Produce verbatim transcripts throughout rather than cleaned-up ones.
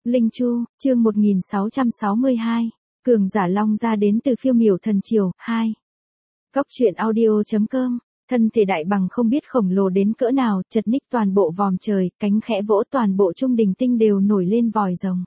Linh Chu, chương một nghìn sáu trăm sáu mươi hai. Cường giả Long gia đến từ phiêu miểu thần triều, hai. Cóc truyện audio chấm com. Thân thể đại bằng không biết khổng lồ đến cỡ nào, chật ních toàn bộ vòm trời, cánh khẽ vỗ toàn bộ trung đình tinh đều nổi lên vòi rồng.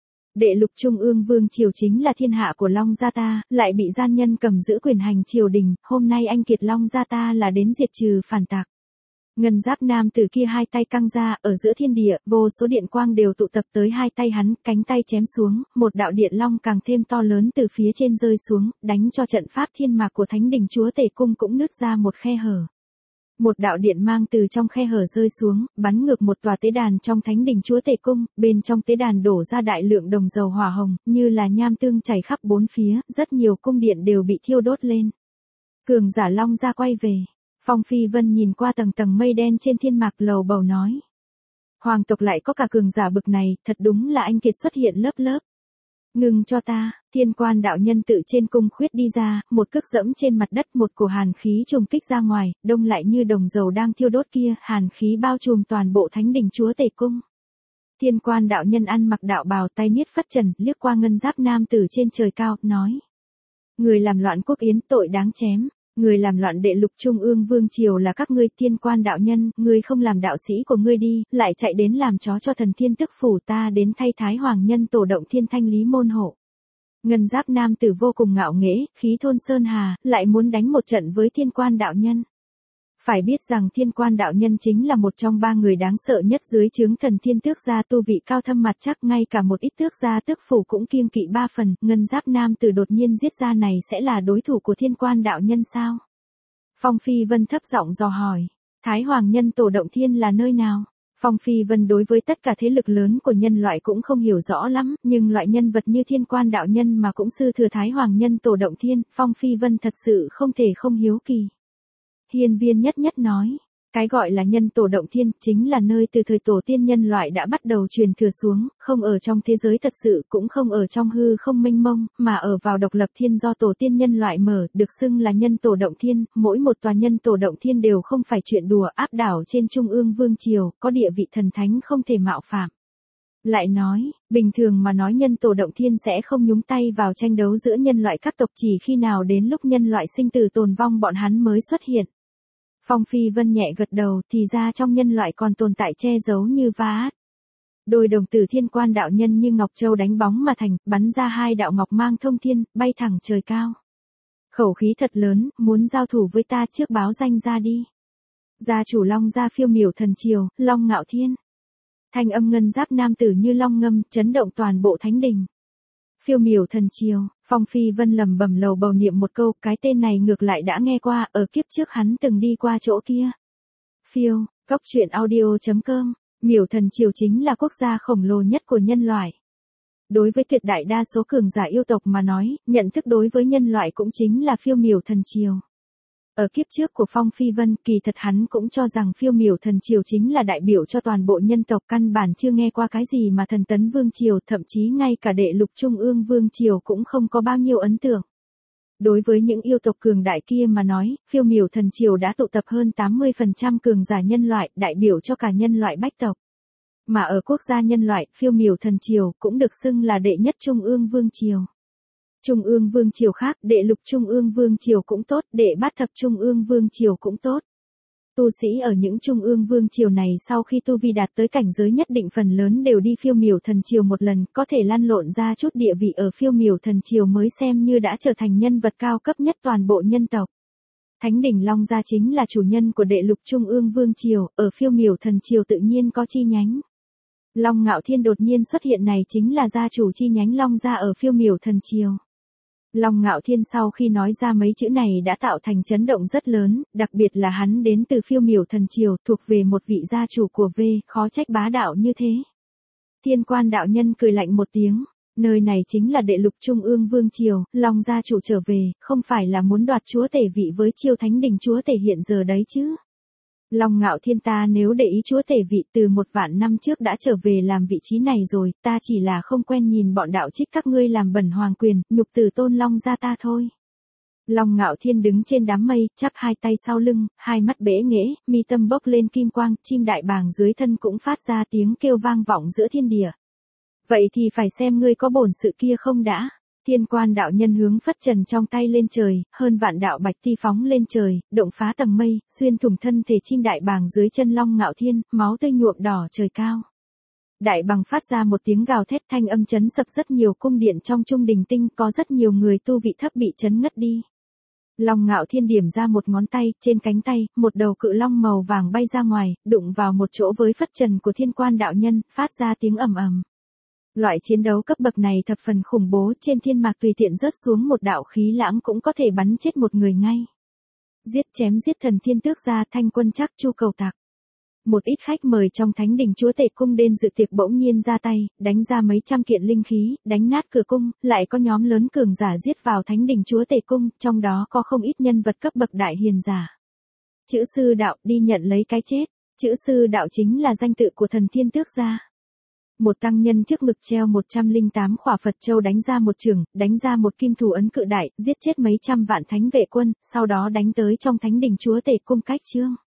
Đệ lục trung ương vương triều chính là thiên hạ của Long gia ta, lại bị gian nhân cầm giữ quyền hành triều đình, hôm nay anh kiệt Long gia ta là đến diệt trừ phản tặc. Ngân giáp nam từ kia hai tay căng ra, ở giữa thiên địa, vô số điện quang đều tụ tập tới hai tay hắn, cánh tay chém xuống, một đạo điện long càng thêm to lớn từ phía trên rơi xuống, đánh cho trận pháp thiên mạc của thánh đình chúa tể cung cũng nứt ra một khe hở. Một đạo điện mang từ trong khe hở rơi xuống, bắn ngược một tòa tế đàn trong thánh đình chúa tể cung, bên trong tế đàn đổ ra đại lượng đồng dầu hỏa hồng, như là nham tương chảy khắp bốn phía, rất nhiều cung điện đều bị thiêu đốt lên. Cường giả Long gia quay về. Phong Phi Vân nhìn qua tầng tầng mây đen trên thiên mạc lầu bầu nói. Hoàng tộc lại có cả cường giả bực này, thật đúng là anh kiệt xuất hiện lớp lớp. Ngừng cho ta, thiên quan đạo nhân tự trên cung khuyết đi ra, một cước dẫm trên mặt đất, một cổ hàn khí trùng kích ra ngoài, đông lại như đồng dầu đang thiêu đốt kia, hàn khí bao trùm toàn bộ thánh đình chúa tể cung. Thiên quan đạo nhân ăn mặc đạo bào tay niết phất trần, liếc qua ngân giáp nam tử trên trời cao, nói. Người làm loạn quốc yến tội đáng chém. Người làm loạn đệ lục trung ương vương triều là các ngươi, thiên quan đạo nhân, ngươi không làm đạo sĩ của ngươi đi, lại chạy đến làm chó cho thần thiên tức phủ, ta đến thay thái hoàng nhân tổ động thiên thanh lý môn hộ. Ngân giáp nam tử vô cùng ngạo nghễ, khí thôn sơn hà, lại muốn đánh một trận với thiên quan đạo nhân. Phải biết rằng thiên quan đạo nhân chính là một trong ba người đáng sợ nhất dưới trướng thần thiên tước gia, tu vị cao thâm mặt chắc, ngay cả một ít tước gia tước phủ cũng kiêng kỵ ba phần. Ngân giáp nam tử đột nhiên giết ra này sẽ là đối thủ của thiên quan đạo nhân sao? Phong Phi Vân thấp giọng dò hỏi. Thái hoàng nhân tổ động thiên là nơi nào? Phong Phi Vân đối với tất cả thế lực lớn của nhân loại cũng không hiểu rõ lắm, nhưng loại nhân vật như thiên quan đạo nhân mà cũng sư thừa Thái hoàng nhân tổ động thiên, Phong Phi Vân thật sự không thể không hiếu kỳ. Hiên viên nhất nhất nói, cái gọi là nhân tổ động thiên chính là nơi từ thời tổ tiên nhân loại đã bắt đầu truyền thừa xuống, không ở trong thế giới thật sự, cũng không ở trong hư không mênh mông, mà ở vào độc lập thiên do tổ tiên nhân loại mở, được xưng là nhân tổ động thiên. Mỗi một tòa nhân tổ động thiên đều không phải chuyện đùa, áp đảo trên trung ương vương triều, có địa vị thần thánh không thể mạo phạm. Lại nói, bình thường mà nói nhân tổ động thiên sẽ không nhúng tay vào tranh đấu giữa nhân loại các tộc, chỉ khi nào đến lúc nhân loại sinh tử tồn vong bọn hắn mới xuất hiện. Phong Phi Vân nhẹ gật đầu, thì ra trong nhân loại còn tồn tại che giấu như va. Đôi đồng tử thiên quan đạo nhân như ngọc châu đánh bóng mà thành, bắn ra hai đạo ngọc mang thông thiên, bay thẳng trời cao. Khẩu khí thật lớn, muốn giao thủ với ta trước báo danh ra đi. Gia chủ Long gia phiêu miểu thần triều, Long Ngạo Thiên. Thanh âm ngân giáp nam tử như long ngâm, chấn động toàn bộ thánh đình. Phiêu miểu thần triều, Phong Phi Vân lẩm bẩm lầu bầu niệm một câu, cái tên này ngược lại đã nghe qua, ở kiếp trước hắn từng đi qua chỗ kia. Phiêu, cóc truyện audio chấm com, miểu thần triều chính là quốc gia khổng lồ nhất của nhân loại. Đối với tuyệt đại đa số cường giả yêu tộc mà nói, nhận thức đối với nhân loại cũng chính là phiêu miểu thần triều. Ở kiếp trước của Phong Phi Vân, kỳ thật hắn cũng cho rằng phiêu miểu thần triều chính là đại biểu cho toàn bộ nhân tộc, căn bản chưa nghe qua cái gì mà thần tấn vương triều, thậm chí ngay cả đệ lục trung ương vương triều cũng không có bao nhiêu ấn tượng. Đối với những yêu tộc cường đại kia mà nói, phiêu miểu thần triều đã tụ tập hơn tám mươi phần trăm cường giả nhân loại, đại biểu cho cả nhân loại bách tộc. Mà ở quốc gia nhân loại, phiêu miểu thần triều cũng được xưng là đệ nhất trung ương vương triều. Trung ương vương triều khác, đệ lục trung ương vương triều cũng tốt, đệ bát thập trung ương vương triều cũng tốt. Tu sĩ ở những trung ương vương triều này sau khi tu vi đạt tới cảnh giới nhất định phần lớn đều đi phiêu miểu thần triều một lần, có thể lăn lộn ra chút địa vị ở phiêu miểu thần triều mới xem như đã trở thành nhân vật cao cấp nhất toàn bộ nhân tộc. Thánh đỉnh Long gia chính là chủ nhân của đệ lục trung ương vương triều, ở phiêu miểu thần triều tự nhiên có chi nhánh. Long Ngạo Thiên đột nhiên xuất hiện này chính là gia chủ chi nhánh Long gia ở phiêu miểu thần triều. Long Ngạo Thiên sau khi nói ra mấy chữ này đã tạo thành chấn động rất lớn, đặc biệt là hắn đến từ phiêu miểu thần triều, thuộc về một vị gia chủ của V, khó trách bá đạo như thế. Thiên quan đạo nhân cười lạnh một tiếng, nơi này chính là đệ lục trung ương vương triều, Long gia chủ trở về, không phải là muốn đoạt chúa tể vị với chiêu thánh đình chúa tể hiện giờ đấy chứ. Long Ngạo Thiên, ta nếu để ý chúa tể vị từ một vạn năm trước đã trở về làm vị trí này rồi, ta chỉ là không quen nhìn bọn đạo trích các ngươi làm bẩn hoàng quyền, nhục từ tôn Long gia ta thôi. Long Ngạo Thiên đứng trên đám mây, chắp hai tay sau lưng, hai mắt bẽ nghễ, mi tâm bốc lên kim quang, chim đại bàng dưới thân cũng phát ra tiếng kêu vang vọng giữa thiên địa. Vậy thì phải xem ngươi có bổn sự kia không đã. Thiên Quan đạo nhân hướng phất trần trong tay lên trời, hơn vạn đạo bạch ti phóng lên trời, động phá tầng mây, xuyên thủng thân thể chim đại bàng dưới chân Long Ngạo Thiên, máu tươi nhuộm đỏ trời cao. Đại bàng phát ra một tiếng gào thét, thanh âm chấn sập rất nhiều cung điện trong Trung Đình Tinh, có rất nhiều người tu vị thấp bị chấn ngất đi. Long Ngạo Thiên điểm ra một ngón tay, trên cánh tay, một đầu cự long màu vàng bay ra ngoài, đụng vào một chỗ với phất trần của Thiên Quan đạo nhân, phát ra tiếng ầm ầm. Loại chiến đấu cấp bậc này thập phần khủng bố, trên thiên mạc tùy tiện rớt xuống một đạo khí lãng cũng có thể bắn chết một người ngay. Giết chém giết thần thiên tước gia, Thanh Quân Trác, Chu Cầu Tặc. Một ít khách mời trong thánh đình chúa tể cung đến dự tiệc bỗng nhiên ra tay, đánh ra mấy trăm kiện linh khí, đánh nát cửa cung, lại có nhóm lớn cường giả giết vào thánh đình chúa tể cung, trong đó có không ít nhân vật cấp bậc đại hiền giả. Chữ sư đạo, đi nhận lấy cái chết. Chữ sư đạo chính là danh tự của thần thiên tước gia. Một tăng nhân trước ngực treo một trăm lẻ tám khỏa Phật châu đánh ra một chưởng, đánh ra một kim thủ ấn cự đại, giết chết mấy trăm vạn thánh vệ quân, sau đó đánh tới trong thánh đình chúa tể cung cách trương.